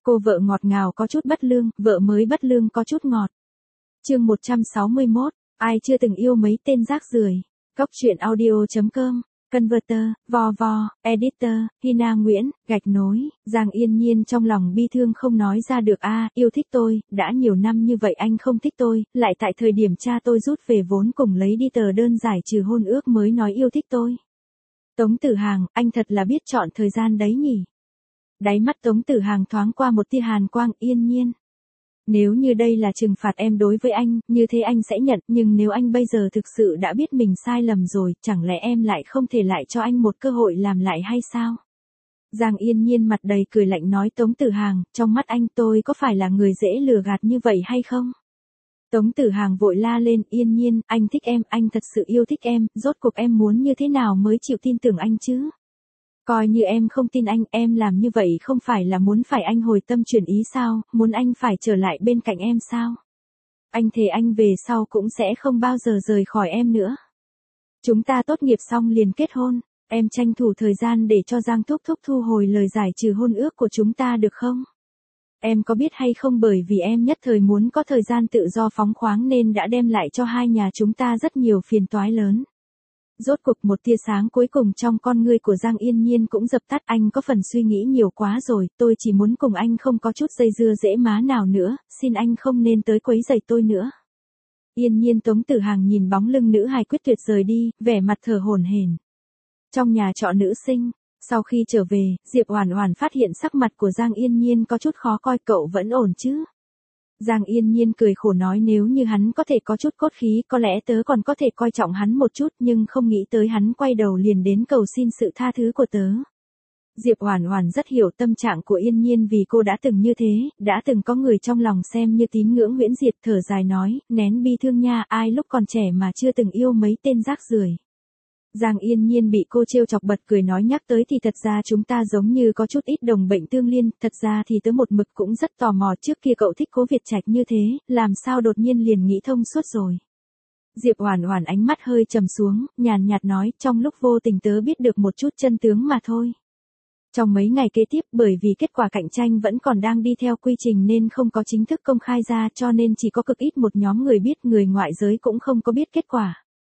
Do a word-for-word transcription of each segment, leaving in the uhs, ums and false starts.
Cô vợ ngọt ngào có chút bất lương, vợ mới bất lương có chút ngọt. Chương một trăm sáu mươi mốt, ai chưa từng yêu mấy tên rác rưởi. Góc truyện audio chấm com, Converter, vo vo, Editor, Hina Nguyễn, gạch nối, Giang Yên Nhiên trong lòng bi thương không nói ra được a, yêu thích tôi, đã nhiều năm như vậy anh không thích tôi, lại tại thời điểm cha tôi rút về vốn cùng lấy đi tờ đơn giải trừ hôn ước mới nói yêu thích tôi. Tống Tử Hàng, anh thật là biết chọn thời gian đấy nhỉ. Đáy mắt Tống Tử Hàng thoáng qua một tia hàn quang. Yên Nhiên, nếu như đây là trừng phạt em đối với anh, như thế anh sẽ nhận, nhưng nếu anh bây giờ thực sự đã biết mình sai lầm rồi, chẳng lẽ em lại không thể lại cho anh một cơ hội làm lại hay sao? Giang Yên Nhiên mặt đầy cười lạnh nói Tống Tử Hàng, trong mắt anh tôi có phải là người dễ lừa gạt như vậy hay không? Tống Tử Hàng vội la lên, Yên Nhiên, anh thích em, anh thật sự yêu thích em, rốt cuộc em muốn như thế nào mới chịu tin tưởng anh chứ? Coi như em không tin anh, em làm như vậy không phải là muốn phải anh hồi tâm chuyển ý sao, muốn anh phải trở lại bên cạnh em sao? Anh thề anh về sau cũng sẽ không bao giờ rời khỏi em nữa. Chúng ta tốt nghiệp xong liền kết hôn, em tranh thủ thời gian để cho Giang Thúc Thúc thu hồi lời giải trừ hôn ước của chúng ta được không? Em có biết hay không, bởi vì em nhất thời muốn có thời gian tự do phóng khoáng nên đã đem lại cho hai nhà chúng ta rất nhiều phiền toái lớn. Rốt cuộc một tia sáng cuối cùng trong con ngươi của Giang Yên Nhiên cũng dập tắt. Anh có phần suy nghĩ nhiều quá rồi, tôi chỉ muốn cùng anh không có chút dây dưa dễ má nào nữa, xin anh không nên tới quấy rầy tôi nữa. Yên Nhiên. Tống Tử Hàng nhìn bóng lưng nữ hài quyết tuyệt rời đi, vẻ mặt thở hổn hển. Trong nhà trọ nữ sinh, sau khi trở về, Diệp Oản Oản phát hiện sắc mặt của Giang Yên Nhiên có chút khó coi. Cậu vẫn ổn chứ? Giang Yên Nhiên cười khổ nói nếu như hắn có thể có chút cốt khí có lẽ tớ còn có thể coi trọng hắn một chút, nhưng không nghĩ tới hắn quay đầu liền đến cầu xin sự tha thứ của tớ. Diệp Oản Oản rất hiểu tâm trạng của Yên Nhiên vì cô đã từng như thế, đã từng có người trong lòng xem như tín ngưỡng huyễn diệt, thở dài nói, nén bi thương nha, ai lúc còn trẻ mà chưa từng yêu mấy tên rác rưởi. Giang Yên Nhiên bị cô trêu chọc bật cười nói nhắc tới thì thật ra chúng ta giống như có chút ít đồng bệnh tương liên, thật ra thì tớ một mực cũng rất tò mò trước kia cậu thích Cố Việt Trạch như thế, làm sao đột nhiên liền nghĩ thông suốt rồi. Diệp Oản Oản ánh mắt hơi trầm xuống, nhàn nhạt nói, trong lúc vô tình tớ biết được một chút chân tướng mà thôi. Trong mấy ngày kế tiếp, bởi vì kết quả cạnh tranh vẫn còn đang đi theo quy trình nên không có chính thức công khai ra, cho nên chỉ có cực ít một nhóm người biết, người ngoại giới cũng không có biết kết quả.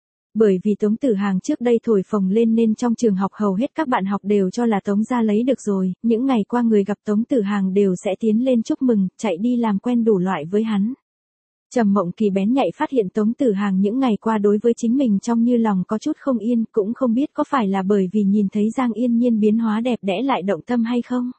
Bởi vì Tống Tử Hàng trước đây thổi phồng lên nên trong trường học hầu hết các bạn học đều cho là Tống gia lấy được rồi, những ngày qua người gặp Tống Tử Hàng đều sẽ tiến lên chúc mừng, chạy đi làm quen đủ loại với hắn. Trầm Mộng Kỳ bén nhạy phát hiện Tống Tử Hàng những ngày qua đối với chính mình trong như lòng có chút không yên, cũng không biết có phải là bởi vì nhìn thấy Giang Yên Nhiên biến hóa đẹp đẽ lại động tâm hay không.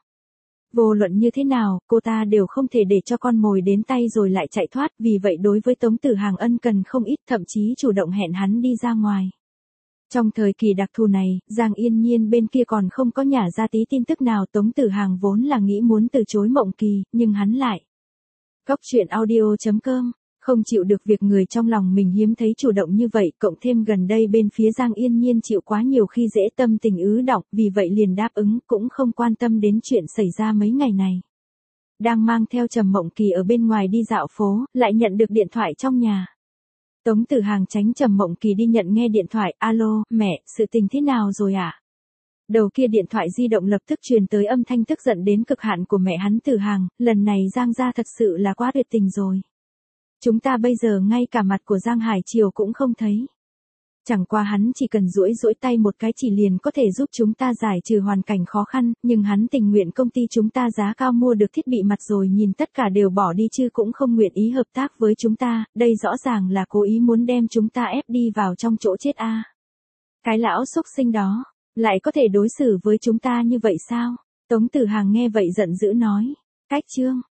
Vô luận như thế nào, cô ta đều không thể để cho con mồi đến tay rồi lại chạy thoát, vì vậy đối với Tống Tử Hàng ân cần không ít, thậm chí chủ động hẹn hắn đi ra ngoài. Trong thời kỳ đặc thù này, Giang Yên Nhiên bên kia còn không có nhả ra tí tin tức nào. Tống Tử Hàng vốn là nghĩ muốn từ chối Mộng Kỳ, nhưng hắn lại. Góc truyện audio chấm com, không chịu được việc người trong lòng mình hiếm thấy chủ động như vậy, cộng thêm gần đây bên phía Giang Yên Nhiên chịu quá nhiều khi dễ, tâm tình ứ đọng, vì vậy liền đáp ứng, cũng không quan tâm đến chuyện xảy ra mấy ngày này. Đang mang theo Trầm Mộng Kỳ ở bên ngoài đi dạo phố, lại nhận được điện thoại trong nhà. Tống Tử Hàng tránh Trầm Mộng Kỳ đi nhận nghe điện thoại, alo, mẹ, sự tình thế nào rồi ạ? À? Đầu kia điện thoại di động lập tức truyền tới âm thanh tức giận đến cực hạn của mẹ hắn Tử Hàng, lần này Giang gia thật sự là quá tuyệt tình rồi. Chúng ta bây giờ ngay cả mặt của Giang Hải Triều cũng không thấy. Chẳng qua hắn chỉ cần duỗi duỗi tay một cái chỉ liền có thể giúp chúng ta giải trừ hoàn cảnh khó khăn, nhưng hắn tình nguyện công ty chúng ta giá cao mua được thiết bị mặt rồi nhìn tất cả đều bỏ đi chứ cũng không nguyện ý hợp tác với chúng ta, đây rõ ràng là cố ý muốn đem chúng ta ép đi vào trong chỗ chết a. À. Cái lão xúc sinh đó, lại có thể đối xử với chúng ta như vậy sao? Tống Tử Hàng nghe vậy giận dữ nói, cách chương.